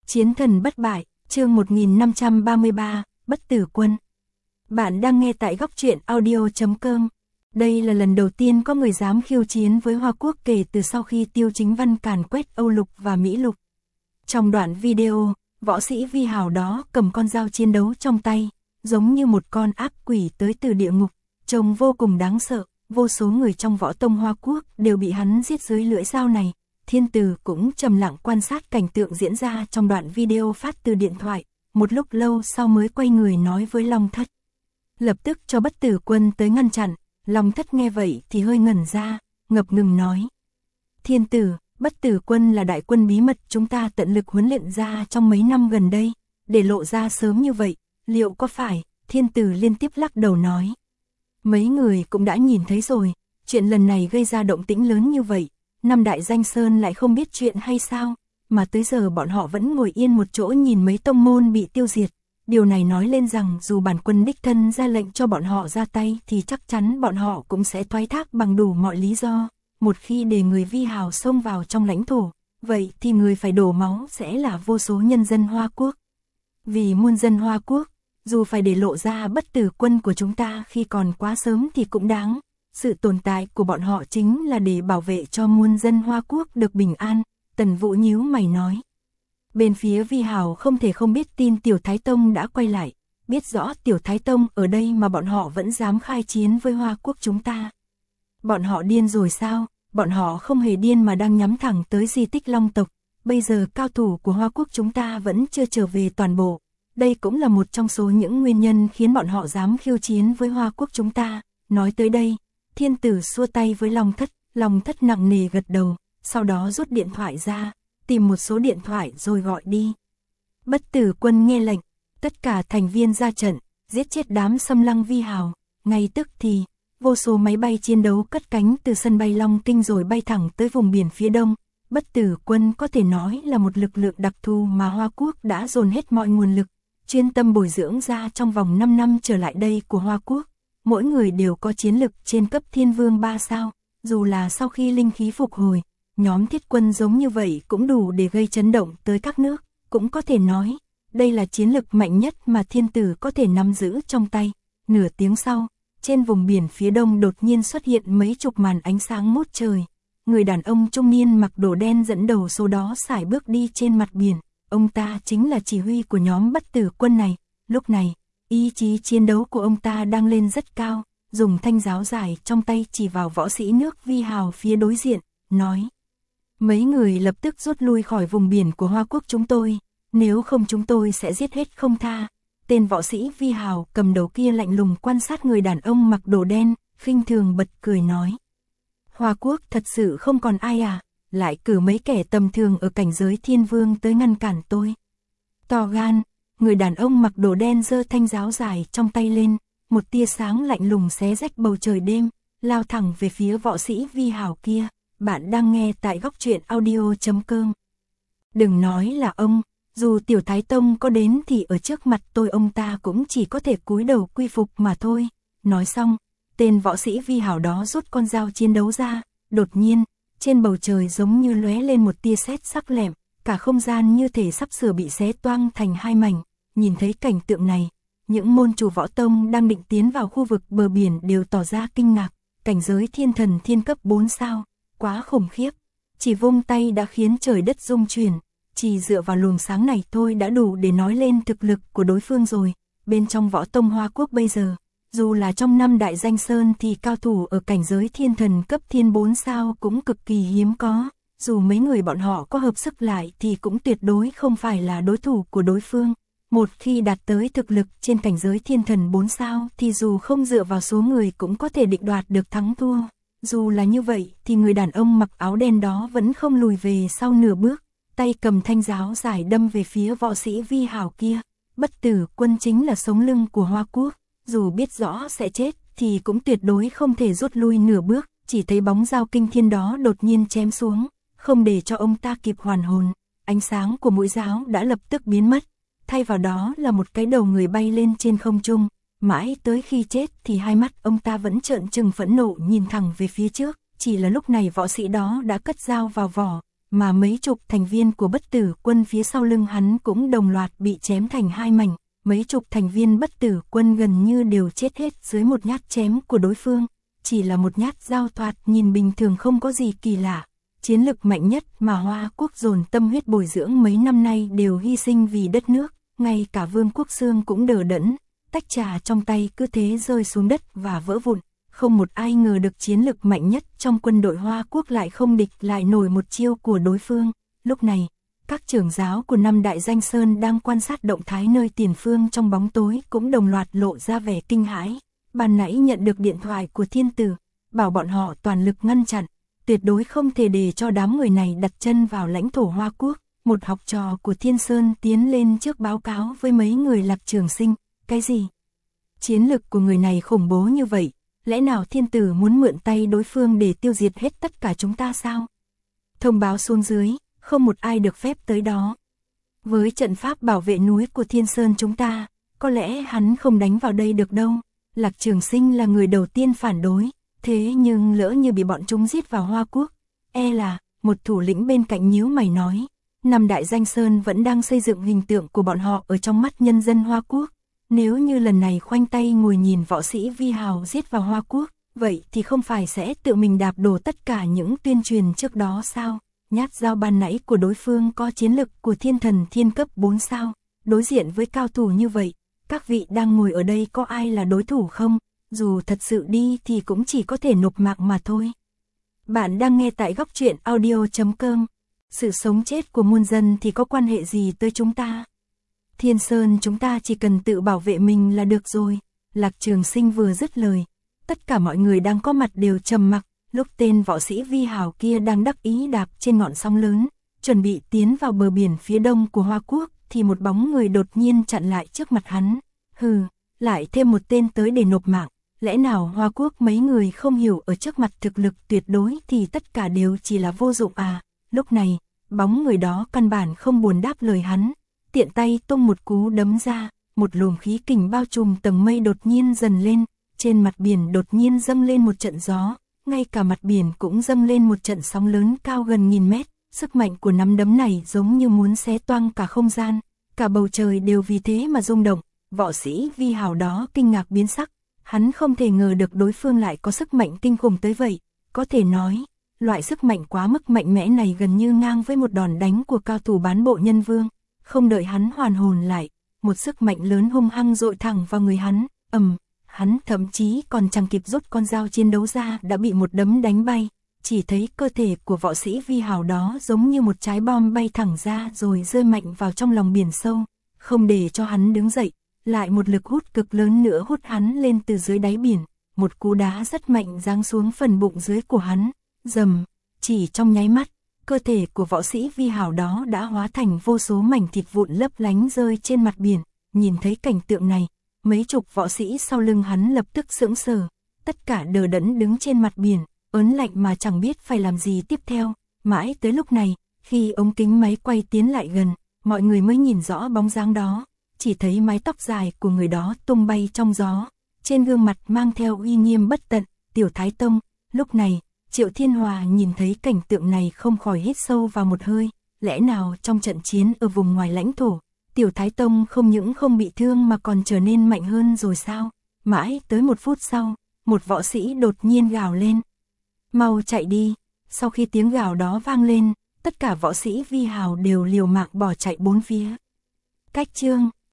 Chiến thần bất bại, chương 1533, Bất tử quân. Bạn đang nghe tại góc truyện audio.com. Đây là lần đầu tiên có người dám khiêu chiến với Hoa Quốc kể từ sau khi Tiêu Chính Văn càn quét Âu Lục và Mỹ Lục. Trong đoạn video, võ sĩ Vi Hào đó cầm con dao chiến đấu trong tay, giống như một con ác quỷ tới từ địa ngục, trông vô cùng đáng sợ. Vô số người trong võ tông Hoa Quốc đều bị hắn giết dưới lưỡi dao này. Thiên Tử cũng trầm lặng quan sát cảnh tượng diễn ra trong đoạn video phát từ điện thoại, một lúc lâu sau mới quay người nói với Long Thất. Lập tức cho Bất Tử Quân tới ngăn chặn. Long Thất nghe vậy thì hơi ngẩn ra, ngập ngừng nói. Thiên Tử, Bất Tử Quân là đại quân bí mật chúng ta tận lực huấn luyện ra trong mấy năm gần đây, để lộ ra sớm như vậy, liệu có phải? Thiên Tử liên tiếp lắc đầu nói. Mấy người cũng đã nhìn thấy rồi, chuyện lần này gây ra động tĩnh lớn như vậy, năm đại danh sơn lại không biết chuyện hay sao, mà tới giờ bọn họ vẫn ngồi yên một chỗ nhìn mấy tông môn bị tiêu diệt. Điều này nói lên rằng dù bản quân đích thân ra lệnh cho bọn họ ra tay thì chắc chắn bọn họ cũng sẽ thoái thác bằng đủ mọi lý do. Một khi để người Vi Hào xông vào trong lãnh thổ, vậy thì người phải đổ máu sẽ là vô số nhân dân Hoa Quốc. Vì muôn dân Hoa Quốc, dù phải để lộ ra Bất Tử Quân của chúng ta khi còn quá sớm thì cũng đáng. Sự tồn tại của bọn họ chính là để bảo vệ cho muôn dân Hoa Quốc được bình an, Tần Vũ nhíu mày nói. Bên phía Vi Hào không thể không biết tin Tiểu Thái Tông đã quay lại, biết rõ Tiểu Thái Tông ở đây mà bọn họ vẫn dám khai chiến với Hoa Quốc chúng ta. Bọn họ điên rồi sao? Bọn họ không hề điên mà đang nhắm thẳng tới di tích Long tộc. Bây giờ cao thủ của Hoa Quốc chúng ta vẫn chưa trở về toàn bộ. Đây cũng là một trong số những nguyên nhân khiến bọn họ dám khiêu chiến với Hoa Quốc chúng ta. Nói tới đây, Thiên Tử xua tay với Long Thất nặng nề gật đầu, sau đó rút điện thoại ra, tìm một số điện thoại rồi gọi đi. Bất Tử Quân nghe lệnh, tất cả thành viên ra trận, giết chết đám xâm lăng Vi Hào. Ngay tức thì, vô số máy bay chiến đấu cất cánh từ sân bay Long Kinh rồi bay thẳng tới vùng biển phía đông. Bất Tử Quân có thể nói là một lực lượng đặc thù mà Hoa Quốc đã dồn hết mọi nguồn lực, chuyên tâm bồi dưỡng ra trong vòng 5 năm trở lại đây của Hoa Quốc. Mỗi người đều có chiến lực trên cấp Thiên Vương 3 sao, dù là sau khi linh khí phục hồi, nhóm thiết quân giống như vậy cũng đủ để gây chấn động tới các nước, cũng có thể nói, đây là chiến lực mạnh nhất mà Thiên Tử có thể nắm giữ trong tay. Nửa tiếng sau, trên vùng biển phía đông đột nhiên xuất hiện mấy chục màn ánh sáng ngút trời. Người đàn ông trung niên mặc đồ đen dẫn đầu số đó sải bước đi trên mặt biển, ông ta chính là chỉ huy của nhóm Bất Tử Quân này. Lúc này, ý chí chiến đấu của ông ta đang lên rất cao, dùng thanh giáo dài trong tay chỉ vào võ sĩ nước Vi Hào phía đối diện, nói. Mấy người lập tức rút lui khỏi vùng biển của Hoa Quốc chúng tôi, nếu không chúng tôi sẽ giết hết không tha. Tên võ sĩ Vi Hào cầm đầu kia lạnh lùng quan sát người đàn ông mặc đồ đen, khinh thường bật cười nói. Hoa Quốc thật sự không còn ai à, lại cử mấy kẻ tầm thường ở cảnh giới Thiên Vương tới ngăn cản tôi. To gan. Người đàn ông mặc đồ đen giơ thanh giáo dài trong tay lên, một tia sáng lạnh lùng xé rách bầu trời đêm, lao thẳng về phía võ sĩ Vi Hào kia. Bạn đang nghe tại góc truyện audio.com. Đừng nói là ông, dù Tiểu Thái Tông có đến thì ở trước mặt tôi ông ta cũng chỉ có thể cúi đầu quy phục mà thôi. Nói xong, tên võ sĩ Vi Hào đó rút con dao chiến đấu ra, đột nhiên, trên bầu trời giống như lóe lên một tia sét sắc lẹm. Cả không gian như thể sắp sửa bị xé toang thành hai mảnh. Nhìn thấy cảnh tượng này, những môn chủ võ tông đang định tiến vào khu vực bờ biển đều tỏ ra kinh ngạc. Cảnh giới thiên thần thiên cấp 4 sao, quá khủng khiếp. Chỉ vung tay đã khiến trời đất rung chuyển. Chỉ dựa vào luồng sáng này thôi đã đủ để nói lên thực lực của đối phương rồi. Bên trong võ tông Hoa Quốc bây giờ, dù là trong năm đại danh sơn thì cao thủ ở cảnh giới thiên thần cấp thiên 4 sao cũng cực kỳ hiếm có. Dù mấy người bọn họ có hợp sức lại thì cũng tuyệt đối không phải là đối thủ của đối phương. Một khi đạt tới thực lực trên cảnh giới thiên thần 4 sao thì dù không dựa vào số người cũng có thể định đoạt được thắng thua. Dù là như vậy thì người đàn ông mặc áo đen đó vẫn không lùi về sau nửa bước, tay cầm thanh giáo dài đâm về phía võ sĩ Vi Hào kia. Bất Tử Quân chính là sống lưng của Hoa Quốc, dù biết rõ sẽ chết thì cũng tuyệt đối không thể rút lui nửa bước. Chỉ thấy bóng dao kinh thiên đó đột nhiên chém xuống, không để cho ông ta kịp hoàn hồn, ánh sáng của mũi giáo đã lập tức biến mất, thay vào đó là một cái đầu người bay lên trên không trung. Mãi tới khi chết thì hai mắt ông ta vẫn trợn trừng phẫn nộ nhìn thẳng về phía trước. Chỉ là lúc này võ sĩ đó đã cất dao vào vỏ, mà mấy chục thành viên của bất tử quân phía sau lưng hắn cũng đồng loạt bị chém thành hai mảnh. Mấy chục thành viên bất tử quân gần như đều chết hết dưới một nhát chém của đối phương. Chỉ là một nhát dao thoạt nhìn bình thường không có gì kỳ lạ. Chiến lực mạnh nhất mà Hoa Quốc dồn tâm huyết bồi dưỡng mấy năm nay đều hy sinh vì đất nước. Ngay cả Vương Quốc Xương cũng đờ đẫn, tách trà trong tay cứ thế rơi xuống đất và vỡ vụn. Không một ai ngờ được chiến lực mạnh nhất trong quân đội Hoa Quốc lại không địch lại nổi một chiêu của đối phương. Lúc này, các trưởng giáo của năm đại danh sơn đang quan sát động thái nơi tiền phương trong bóng tối cũng đồng loạt lộ ra vẻ kinh hãi. Ban nãy nhận được điện thoại của thiên tử, bảo bọn họ toàn lực ngăn chặn, tuyệt đối không thể để cho đám người này đặt chân vào lãnh thổ Hoa Quốc. Một học trò của Thiên Sơn tiến lên trước báo cáo với mấy người Lạc Trường Sinh. Cái gì? Chiến lực của người này khủng bố như vậy, lẽ nào thiên tử muốn mượn tay đối phương để tiêu diệt hết tất cả chúng ta sao? Thông báo xuống dưới, không một ai được phép tới đó. Với trận pháp bảo vệ núi của Thiên Sơn chúng ta, có lẽ hắn không đánh vào đây được đâu. Lạc Trường Sinh là người đầu tiên phản đối, thế nhưng lỡ như bị bọn chúng giết vào Hoa Quốc, là, một thủ lĩnh bên cạnh nhíu mày nói. Năm đại danh sơn vẫn đang xây dựng hình tượng của bọn họ ở trong mắt nhân dân Hoa Quốc. Nếu như lần này khoanh tay ngồi nhìn võ sĩ Vi Hào giết vào Hoa Quốc, vậy thì không phải sẽ tự mình đạp đổ tất cả những tuyên truyền trước đó sao? Nhát dao ban nãy của đối phương có chiến lực của thiên thần thiên cấp 4 sao? Đối diện với cao thủ như vậy, các vị đang ngồi ở đây có ai là đối thủ không? Dù thật sự đi thì cũng chỉ có thể nộp mạng mà thôi. Bạn đang nghe tại góc truyện audio.com. Sự sống chết của muôn dân thì có quan hệ gì tới chúng ta? Thiên Sơn chúng ta chỉ cần tự bảo vệ mình là được rồi. Lạc Trường Sinh vừa dứt lời, tất cả mọi người đang có mặt đều trầm mặc. Lúc tên võ sĩ Vi Hào kia đang đắc ý đạp trên ngọn sóng lớn, chuẩn bị tiến vào bờ biển phía đông của Hoa Quốc, thì một bóng người đột nhiên chặn lại trước mặt hắn. Hừ, lại thêm một tên tới để nộp mạng. Lẽ nào Hoa Quốc mấy người không hiểu ở trước mặt thực lực tuyệt đối thì tất cả đều chỉ là vô dụng à? Lúc này, bóng người đó căn bản không buồn đáp lời hắn, tiện tay tung một cú đấm ra, một luồng khí kình bao trùm tầng mây đột nhiên dần lên, trên mặt biển đột nhiên dâng lên một trận gió, ngay cả mặt biển cũng dâng lên một trận sóng lớn cao gần 1000 mét, sức mạnh của nắm đấm này giống như muốn xé toang cả không gian, cả bầu trời đều vì thế mà rung động. Võ sĩ Vi Hào đó kinh ngạc biến sắc, hắn không thể ngờ được đối phương lại có sức mạnh kinh khủng tới vậy, có thể nói, loại sức mạnh quá mức mạnh mẽ này gần như ngang với một đòn đánh của cao thủ bán bộ nhân vương. Không đợi hắn hoàn hồn lại, một sức mạnh lớn hung hăng dội thẳng vào người hắn, hắn thậm chí còn chẳng kịp rút con dao chiến đấu ra đã bị một đấm đánh bay. Chỉ thấy cơ thể của võ sĩ Vi Hào đó giống như một trái bom bay thẳng ra rồi rơi mạnh vào trong lòng biển sâu, không để cho hắn đứng dậy, lại một lực hút cực lớn nữa hút hắn lên từ dưới đáy biển, một cú đá rất mạnh giáng xuống phần bụng dưới của hắn, rầm, chỉ trong nháy mắt, cơ thể của võ sĩ Vi Hào đó đã hóa thành vô số mảnh thịt vụn lấp lánh rơi trên mặt biển. Nhìn thấy cảnh tượng này, mấy chục võ sĩ sau lưng hắn lập tức sững sờ, tất cả đờ đẫn đứng trên mặt biển, ớn lạnh mà chẳng biết phải làm gì tiếp theo. Mãi tới lúc này, khi ống kính máy quay tiến lại gần, mọi người mới nhìn rõ bóng dáng đó, chỉ thấy mái tóc dài của người đó tung bay trong gió, trên gương mặt mang theo uy nghiêm bất tận, Tiểu Thái Tông. Lúc này, Triệu Thiên Hòa nhìn thấy cảnh tượng này không khỏi hít sâu vào một hơi, lẽ nào trong trận chiến ở vùng ngoài lãnh thổ, Tiểu Thái Tông không những không bị thương mà còn trở nên mạnh hơn rồi sao? Mãi tới 1 phút sau, một võ sĩ đột nhiên gào lên. Mau chạy đi! Sau khi tiếng gào đó vang lên, tất cả võ sĩ Vi Hào đều liều mạng bỏ chạy bốn phía. Cách chương